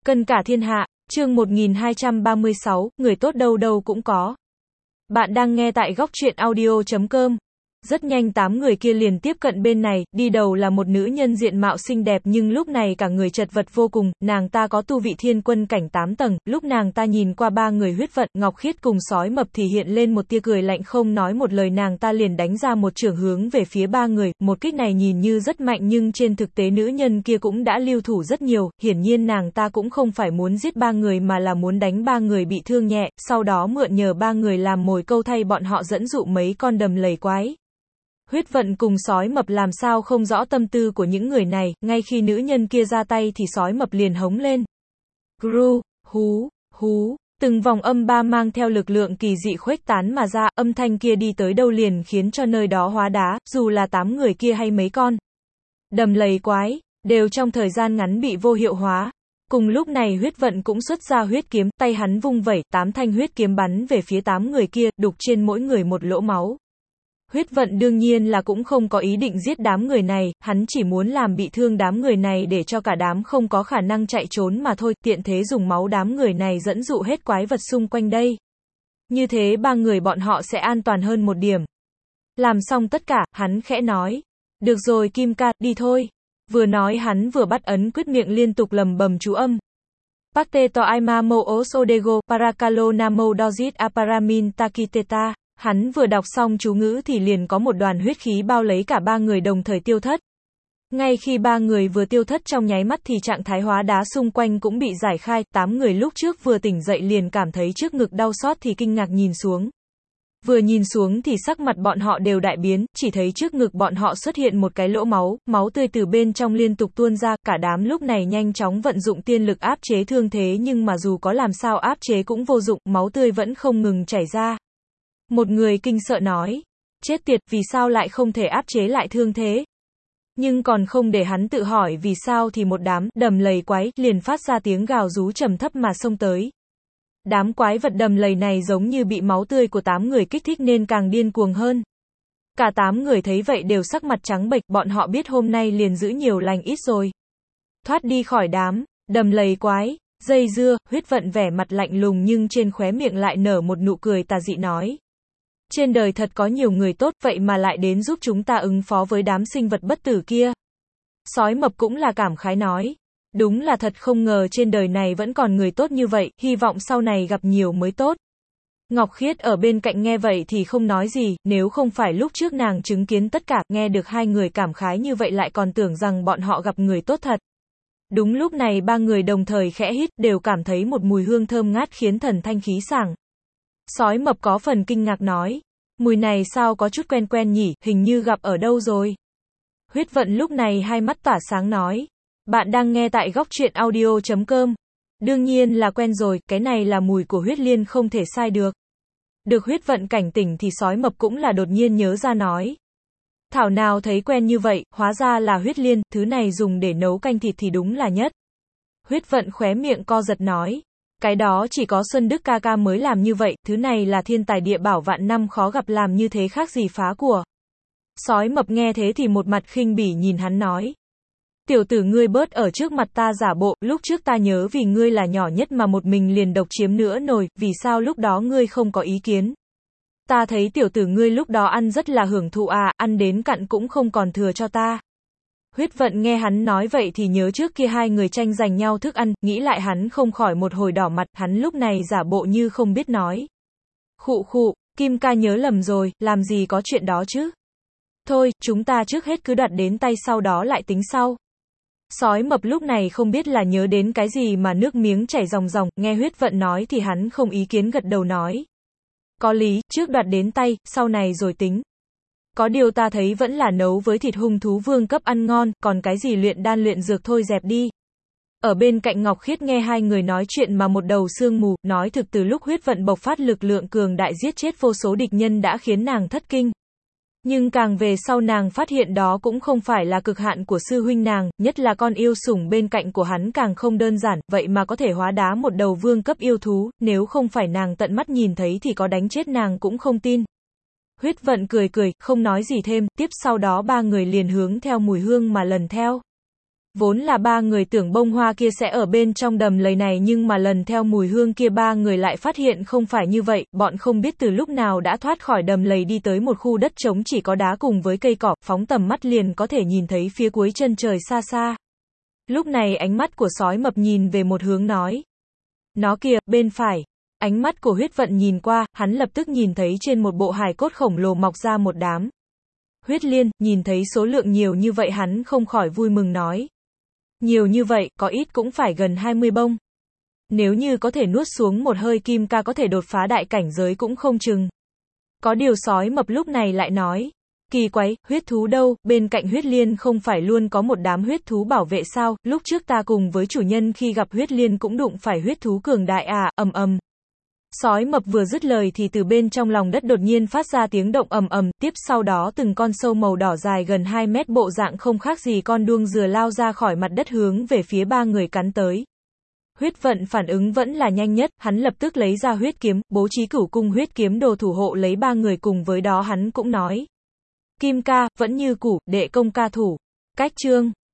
Cân cả thiên hạ, chương 1236, người tốt đâu đâu cũng có. Bạn đang nghe tại góc truyện audio.com. Rất nhanh 8 người kia liền tiếp cận bên này, đi đầu là một nữ nhân diện mạo xinh đẹp nhưng lúc này cả người chật vật vô cùng, nàng ta có tu vị thiên quân cảnh 8 tầng, lúc nàng ta nhìn qua ba người huyết vận, Ngọc Khiết cùng sói mập thì hiện lên một tia cười lạnh, không nói một lời nàng ta liền đánh ra một chưởng hướng về phía ba người, một kích này nhìn như rất mạnh nhưng trên thực tế nữ nhân kia cũng đã lưu thủ rất nhiều, hiển nhiên nàng ta cũng không phải muốn giết ba người mà là muốn đánh ba người bị thương nhẹ, sau đó mượn nhờ ba người làm mồi câu thay bọn họ dẫn dụ mấy con đầm lầy quái. Huyết vận cùng sói mập làm sao không rõ tâm tư của những người này, ngay khi nữ nhân kia ra tay thì sói mập liền hống lên. Gru, hú, hú, từng vòng âm ba mang theo lực lượng kỳ dị khuếch tán mà ra, âm thanh kia đi tới đâu liền khiến cho nơi đó hóa đá, dù là 8 người kia hay mấy con đầm lầy quái, đều trong thời gian ngắn bị vô hiệu hóa. Cùng lúc này huyết vận cũng xuất ra huyết kiếm, tay hắn vung vẩy, 8 thanh huyết kiếm bắn về phía 8 người kia, đục trên mỗi người một lỗ máu. Huyết vận đương nhiên là cũng không có ý định giết đám người này, hắn chỉ muốn làm bị thương đám người này để cho cả đám không có khả năng chạy trốn mà thôi, tiện thế dùng máu đám người này dẫn dụ hết quái vật xung quanh đây. Như thế ba người bọn họ sẽ an toàn hơn một điểm. Làm xong tất cả, hắn khẽ nói. Được rồi Kim ca, đi thôi. Vừa nói hắn vừa bắt ấn quyết miệng liên tục lầm bầm chú âm. Pakte to aima mo osodego, parakalo namo dozit aparamin takiteta. Hắn vừa đọc xong chú ngữ thì liền có một đoàn huyết khí bao lấy cả ba người đồng thời tiêu thất. Ngay khi ba người vừa tiêu thất trong nháy mắt thì trạng thái hóa đá xung quanh cũng bị giải khai, 8 người lúc trước vừa tỉnh dậy liền cảm thấy trước ngực đau xót thì kinh ngạc nhìn xuống. Vừa nhìn xuống thì sắc mặt bọn họ đều đại biến, chỉ thấy trước ngực bọn họ xuất hiện một cái lỗ máu, máu tươi từ bên trong liên tục tuôn ra, cả đám lúc này nhanh chóng vận dụng tiên lực áp chế thương thế nhưng mà dù có làm sao áp chế cũng vô dụng, máu tươi vẫn không ngừng chảy ra. Một người kinh sợ nói, chết tiệt, vì sao lại không thể áp chế lại thương thế? Nhưng còn không để hắn tự hỏi vì sao thì một đám đầm lầy quái liền phát ra tiếng gào rú trầm thấp mà xông tới. Đám quái vật đầm lầy này giống như bị máu tươi của 8 người kích thích nên càng điên cuồng hơn. Cả 8 người thấy vậy đều sắc mặt trắng bệch, bọn họ biết hôm nay liền giữ nhiều lành ít rồi. Thoát đi khỏi đám đầm lầy quái, dây dưa, huyết vận vẻ mặt lạnh lùng nhưng trên khóe miệng lại nở một nụ cười tà dị nói. Trên đời thật có nhiều người tốt, vậy mà lại đến giúp chúng ta ứng phó với đám sinh vật bất tử kia. Sói mập cũng là cảm khái nói. Đúng là thật không ngờ trên đời này vẫn còn người tốt như vậy, hy vọng sau này gặp nhiều mới tốt. Ngọc Khiết ở bên cạnh nghe vậy thì không nói gì, nếu không phải lúc trước nàng chứng kiến tất cả, nghe được hai người cảm khái như vậy lại còn tưởng rằng bọn họ gặp người tốt thật. Đúng lúc này ba người đồng thời khẽ hít, đều cảm thấy một mùi hương thơm ngát khiến thần thanh khí sảng. Sói mập có phần kinh ngạc nói, mùi này sao có chút quen quen nhỉ, hình như gặp ở đâu rồi. Huyết vận lúc này hai mắt tỏa sáng nói, bạn đang nghe tại góc truyện audio.com. Đương nhiên là quen rồi, cái này là mùi của huyết liên không thể sai được. Được huyết vận cảnh tỉnh thì sói mập cũng là đột nhiên nhớ ra nói. Thảo nào thấy quen như vậy, hóa ra là huyết liên, thứ này dùng để nấu canh thịt thì đúng là nhất. Huyết vận khóe miệng co giật nói. Cái đó chỉ có Xuân Đức ca ca mới làm như vậy, thứ này là thiên tài địa bảo vạn năm khó gặp, làm như thế khác gì phá của. Sói mập nghe thế thì một mặt khinh bỉ nhìn hắn nói. Tiểu tử ngươi bớt ở trước mặt ta giả bộ, lúc trước ta nhớ vì ngươi là nhỏ nhất mà một mình liền độc chiếm nửa nồi, vì sao lúc đó ngươi không có ý kiến. Ta thấy tiểu tử ngươi lúc đó ăn rất là hưởng thụ à, ăn đến cặn cũng không còn thừa cho ta. Huyết vận nghe hắn nói vậy thì nhớ trước kia hai người tranh giành nhau thức ăn, nghĩ lại hắn không khỏi một hồi đỏ mặt, hắn lúc này giả bộ như không biết nói. Khụ khụ, Kim ca nhớ lầm rồi, làm gì có chuyện đó chứ. Thôi, chúng ta trước hết cứ đoạt đến tay sau đó lại tính sau. Sói mập lúc này không biết là nhớ đến cái gì mà nước miếng chảy ròng ròng, nghe huyết vận nói thì hắn không ý kiến gật đầu nói. Có lý, trước đoạt đến tay, sau này rồi tính. Có điều ta thấy vẫn là nấu với thịt hung thú vương cấp ăn ngon, còn cái gì luyện đan luyện dược thôi dẹp đi. Ở bên cạnh Ngọc Khiết nghe hai người nói chuyện mà một đầu sương mù, nói thực từ lúc huyết vận bộc phát lực lượng cường đại giết chết vô số địch nhân đã khiến nàng thất kinh. Nhưng càng về sau nàng phát hiện đó cũng không phải là cực hạn của sư huynh nàng, nhất là con yêu sủng bên cạnh của hắn càng không đơn giản, vậy mà có thể hóa đá một đầu vương cấp yêu thú, nếu không phải nàng tận mắt nhìn thấy thì có đánh chết nàng cũng không tin. Huyết vận cười cười, không nói gì thêm, tiếp sau đó ba người liền hướng theo mùi hương mà lần theo. Vốn là ba người tưởng bông hoa kia sẽ ở bên trong đầm lầy này nhưng mà lần theo mùi hương kia ba người lại phát hiện không phải như vậy, bọn không biết từ lúc nào đã thoát khỏi đầm lầy đi tới một khu đất trống chỉ có đá cùng với cây cỏ, phóng tầm mắt liền có thể nhìn thấy phía cuối chân trời xa xa. Lúc này ánh mắt của sói mập nhìn về một hướng nói. Nó kìa, bên phải. Ánh mắt của huyết vận nhìn qua, hắn lập tức nhìn thấy trên một bộ hài cốt khổng lồ mọc ra một đám huyết liên, nhìn thấy số lượng nhiều như vậy hắn không khỏi vui mừng nói. Nhiều như vậy, có ít cũng phải gần 20 bông. Nếu như có thể nuốt xuống một hơi kim ca có thể đột phá đại cảnh giới cũng không chừng. Có điều sói mập lúc này lại nói. Kỳ quái, huyết thú đâu, bên cạnh huyết liên không phải luôn có một đám huyết thú bảo vệ sao, lúc trước ta cùng với chủ nhân khi gặp huyết liên cũng đụng phải huyết thú cường đại à, ầm ầm. Sói mập vừa dứt lời thì từ bên trong lòng đất đột nhiên phát ra tiếng động ầm ầm, tiếp sau đó từng con sâu màu đỏ dài gần 2 mét bộ dạng không khác gì con đuông dừa lao ra khỏi mặt đất hướng về phía ba người cắn tới. Huyết vận phản ứng vẫn là nhanh nhất, hắn lập tức lấy ra huyết kiếm, bố trí cửu cung huyết kiếm đồ thủ hộ lấy ba người cùng với đó hắn cũng nói. Kim ca, vẫn như cũ, đệ công ca thủ. Cách chương